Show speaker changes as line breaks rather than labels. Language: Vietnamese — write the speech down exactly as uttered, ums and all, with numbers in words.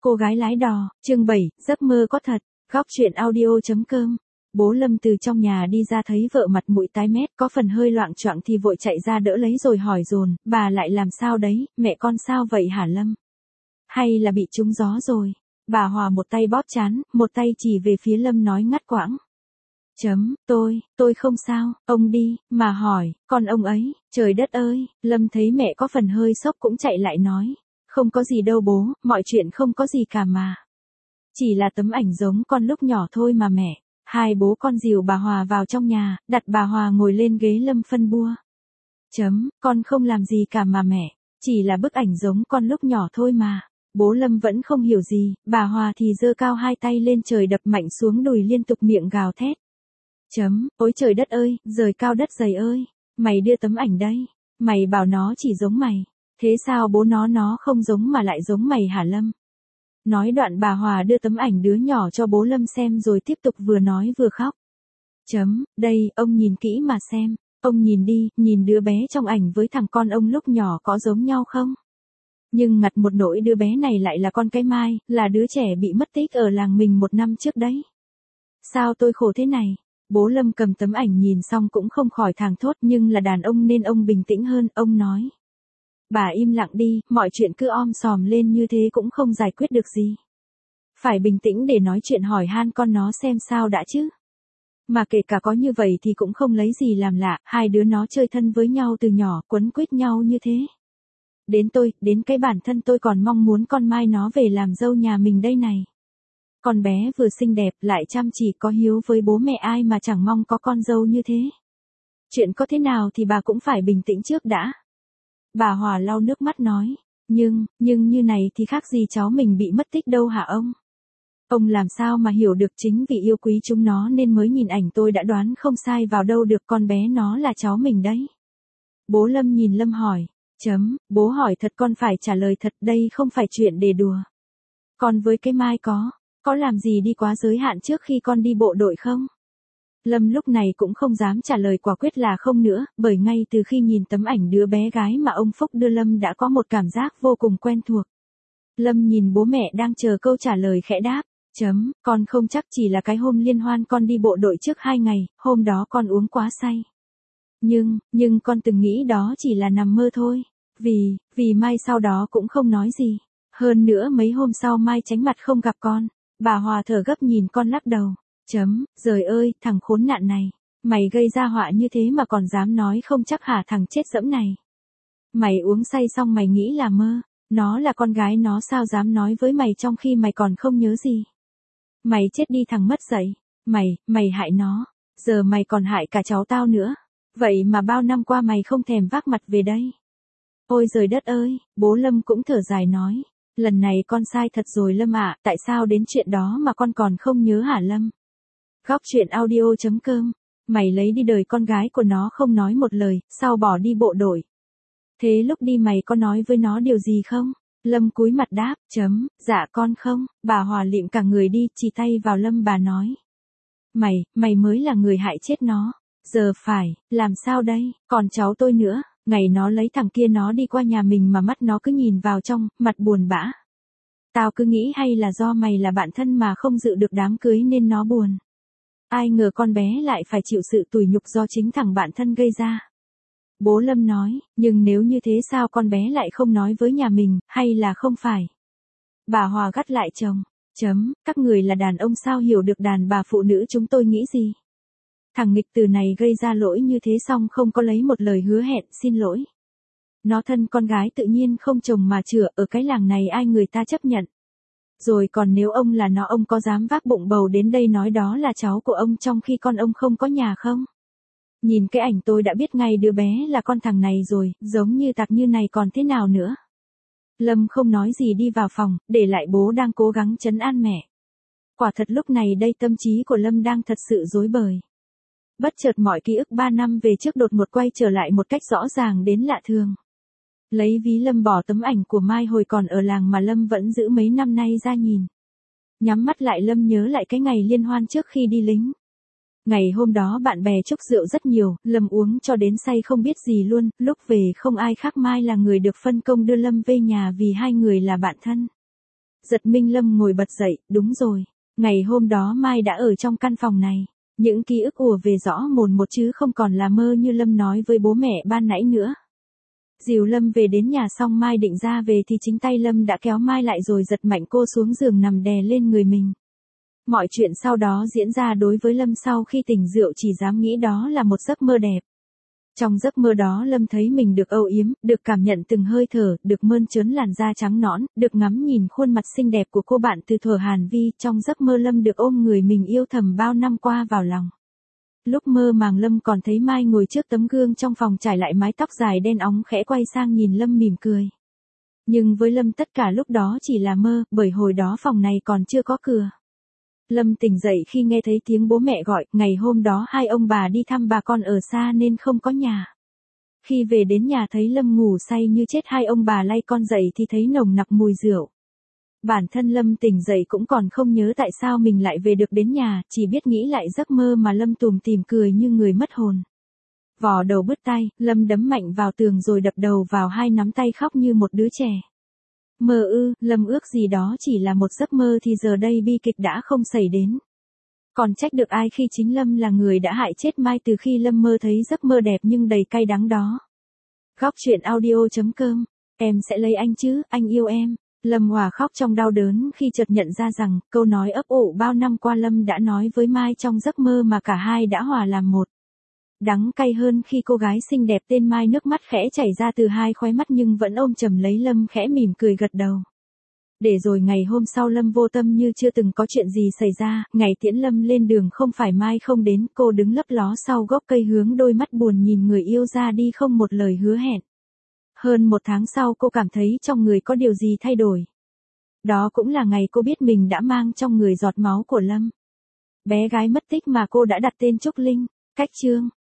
Cô gái lái đò, chương bảy, giấc mơ có thật, góc truyện audio.com. Bố Lâm từ trong nhà đi ra thấy vợ mặt mũi tái mét, có phần hơi loạng choạng thì vội chạy ra đỡ lấy rồi hỏi dồn, bà lại làm sao đấy, mẹ con sao vậy hả Lâm? Hay là bị trúng gió rồi? Bà Hòa một tay bóp trán, một tay chỉ về phía Lâm nói ngắt quãng. Chấm, tôi, tôi không sao, ông đi, mà hỏi, con ông ấy, trời đất ơi, Lâm thấy mẹ có phần hơi sốc cũng chạy lại nói. Không có gì đâu bố, mọi chuyện không có gì cả mà. Chỉ là tấm ảnh giống con lúc nhỏ thôi mà mẹ. Hai bố con dìu bà Hòa vào trong nhà, đặt bà Hòa ngồi lên ghế Lâm phân bua. Chấm, con không làm gì cả mà mẹ. Chỉ là bức ảnh giống con lúc nhỏ thôi mà. Bố Lâm vẫn không hiểu gì, bà Hòa thì giơ cao hai tay lên trời đập mạnh xuống đùi liên tục miệng gào thét. Chấm, ôi trời đất ơi, rời cao đất dày ơi. Mày đưa tấm ảnh đây. Mày bảo nó chỉ giống mày. Thế sao bố nó nó không giống mà lại giống mày hả Lâm? Nói đoạn bà Hòa đưa tấm ảnh đứa nhỏ cho bố Lâm xem rồi tiếp tục vừa nói vừa khóc. Chấm, đây, ông nhìn kỹ mà xem. Ông nhìn đi, nhìn đứa bé trong ảnh với thằng con ông lúc nhỏ có giống nhau không? Nhưng ngặt một nỗi đứa bé này lại là con cái Mai, là đứa trẻ bị mất tích ở làng mình một năm trước đấy. Sao tôi khổ thế này? Bố Lâm cầm tấm ảnh nhìn xong cũng không khỏi thảng thốt, nhưng là đàn ông nên ông bình tĩnh hơn, ông nói. Bà im lặng đi, mọi chuyện cứ om sòm lên như thế cũng không giải quyết được gì. Phải bình tĩnh để nói chuyện hỏi han con nó xem sao đã chứ. Mà kể cả có như vậy thì cũng không lấy gì làm lạ, hai đứa nó chơi thân với nhau từ nhỏ, quấn quýt nhau như thế. Đến tôi, đến cái bản thân tôi còn mong muốn con Mai nó về làm dâu nhà mình đây này. Con bé vừa xinh đẹp lại chăm chỉ có hiếu với bố mẹ ai mà chẳng mong có con dâu như thế. Chuyện có thế nào thì bà cũng phải bình tĩnh trước đã. Bà Hòa lau nước mắt nói, nhưng, nhưng như này thì khác gì cháu mình bị mất tích đâu hả ông? Ông làm sao mà hiểu được, chính vì yêu quý chúng nó nên mới nhìn ảnh tôi đã đoán không sai vào đâu được, con bé nó là cháu mình đấy. Bố Lâm nhìn Lâm hỏi, chấm, bố hỏi thật con phải trả lời thật, đây không phải chuyện để đùa. Con với cái Mai có, có làm gì đi quá giới hạn trước khi con đi bộ đội không? Lâm lúc này cũng không dám trả lời quả quyết là không nữa, bởi ngay từ khi nhìn tấm ảnh đứa bé gái mà ông Phúc đưa Lâm đã có một cảm giác vô cùng quen thuộc. Lâm nhìn bố mẹ đang chờ câu trả lời khẽ đáp, chấm, con không chắc, chỉ là cái hôm liên hoan con đi bộ đội trước hai ngày, hôm đó con uống quá say. Nhưng, nhưng con từng nghĩ đó chỉ là nằm mơ thôi, vì, vì Mai sau đó cũng không nói gì. Hơn nữa mấy hôm sau Mai tránh mặt không gặp con, bà Hòa thở gấp nhìn con lắc đầu. Chấm, giời ơi, thằng khốn nạn này, mày gây ra họa như thế mà còn dám nói không chắc hả thằng chết dẫm này. Mày uống say xong mày nghĩ là mơ, nó là con gái nó sao dám nói với mày trong khi mày còn không nhớ gì. Mày chết đi thằng mất dạy, mày, mày hại nó, giờ mày còn hại cả cháu tao nữa, vậy mà bao năm qua mày không thèm vác mặt về đây. Ôi giời đất ơi, bố Lâm cũng thở dài nói, lần này con sai thật rồi Lâm ạ, tại sao đến chuyện đó mà con còn không nhớ hả Lâm? Góc truyện audio.com, mày lấy đi đời con gái của nó không nói một lời, sau bỏ đi bộ đội. Thế lúc đi mày có nói với nó điều gì không? Lâm cúi mặt đáp, chấm, dạ con không, bà Hòa lịm cả người đi, chỉ tay vào Lâm bà nói. Mày, mày mới là người hại chết nó, giờ phải, làm sao đây, còn cháu tôi nữa, ngày nó lấy thằng kia nó đi qua nhà mình mà mắt nó cứ nhìn vào trong, mặt buồn bã. Tao cứ nghĩ hay là do mày là bạn thân mà không dự được đám cưới nên nó buồn. Ai ngờ con bé lại phải chịu sự tủi nhục do chính thằng bạn thân gây ra. Bố Lâm nói, nhưng nếu như thế sao con bé lại không nói với nhà mình, hay là không phải? Bà Hòa gắt lại chồng, chấm, các người là đàn ông sao hiểu được đàn bà phụ nữ chúng tôi nghĩ gì? Thằng nghịch từ này gây ra lỗi như thế xong không có lấy một lời hứa hẹn xin lỗi. Nó thân con gái tự nhiên không chồng mà chửa, ở cái làng này ai người ta chấp nhận. Rồi còn nếu ông là nó ông có dám vác bụng bầu đến đây nói đó là cháu của ông trong khi con ông không có nhà không? Nhìn cái ảnh tôi đã biết ngay đứa bé là con thằng này rồi, giống như tặc như này còn thế nào nữa? Lâm không nói gì đi vào phòng, để lại bố đang cố gắng trấn an mẹ. Quả thật lúc này đây tâm trí của Lâm đang thật sự rối bời. Bất chợt mọi ký ức ba năm về trước đột ngột quay trở lại một cách rõ ràng đến lạ thường. Lấy ví Lâm bỏ tấm ảnh của Mai hồi còn ở làng mà Lâm vẫn giữ mấy năm nay ra nhìn. Nhắm mắt lại Lâm nhớ lại cái ngày liên hoan trước khi đi lính. Ngày hôm đó bạn bè chúc rượu rất nhiều, Lâm uống cho đến say không biết gì luôn, lúc về không ai khác Mai là người được phân công đưa Lâm về nhà vì hai người là bạn thân. Giật mình Lâm ngồi bật dậy, đúng rồi. Ngày hôm đó Mai đã ở trong căn phòng này. Những ký ức ùa về rõ mồn một chứ không còn là mơ như Lâm nói với bố mẹ ban nãy nữa. Dìu Lâm về đến nhà xong Mai định ra về thì chính tay Lâm đã kéo Mai lại rồi giật mạnh cô xuống giường nằm đè lên người mình. Mọi chuyện sau đó diễn ra đối với Lâm sau khi tỉnh rượu chỉ dám nghĩ đó là một giấc mơ đẹp. Trong giấc mơ đó Lâm thấy mình được âu yếm, được cảm nhận từng hơi thở, được mơn trớn làn da trắng nõn, được ngắm nhìn khuôn mặt xinh đẹp của cô bạn từ thuở Hàn Vi. Trong giấc mơ Lâm được ôm người mình yêu thầm bao năm qua vào lòng. Lúc mơ màng Lâm còn thấy Mai ngồi trước tấm gương trong phòng trải lại mái tóc dài đen óng khẽ quay sang nhìn Lâm mỉm cười. Nhưng với Lâm tất cả lúc đó chỉ là mơ, bởi hồi đó phòng này còn chưa có cửa. Lâm tỉnh dậy khi nghe thấy tiếng bố mẹ gọi, ngày hôm đó hai ông bà đi thăm bà con ở xa nên không có nhà. Khi về đến nhà thấy Lâm ngủ say như chết, hai ông bà lay con dậy thì thấy nồng nặc mùi rượu. Bản thân Lâm tỉnh dậy cũng còn không nhớ tại sao mình lại về được đến nhà, chỉ biết nghĩ lại giấc mơ mà Lâm tủm tỉm cười như người mất hồn. Vò đầu bứt tai, Lâm đấm mạnh vào tường rồi đập đầu vào hai nắm tay khóc như một đứa trẻ. Mơ ư, Lâm ước gì đó chỉ là một giấc mơ thì giờ đây bi kịch đã không xảy đến. Còn trách được ai khi chính Lâm là người đã hại chết Mai từ khi Lâm mơ thấy giấc mơ đẹp nhưng đầy cay đắng đó. Góc truyện audio chấm com. Em sẽ lấy anh chứ, anh yêu em. Lâm Hòa khóc trong đau đớn khi chợt nhận ra rằng câu nói ấp ủ bao năm qua Lâm đã nói với Mai trong giấc mơ mà cả hai đã hòa làm một. Đắng cay hơn khi cô gái xinh đẹp tên Mai nước mắt khẽ chảy ra từ hai khóe mắt nhưng vẫn ôm chầm lấy Lâm khẽ mỉm cười gật đầu. Để rồi ngày hôm sau Lâm vô tâm như chưa từng có chuyện gì xảy ra, ngày tiễn Lâm lên đường không phải Mai không đến, cô đứng lấp ló sau gốc cây hướng đôi mắt buồn nhìn người yêu ra đi không một lời hứa hẹn. Hơn một tháng sau cô cảm thấy trong người có điều gì thay đổi. Đó cũng là ngày cô biết mình đã mang trong người giọt máu của Lâm. Bé gái mất tích mà cô đã đặt tên Trúc Linh. Cách chương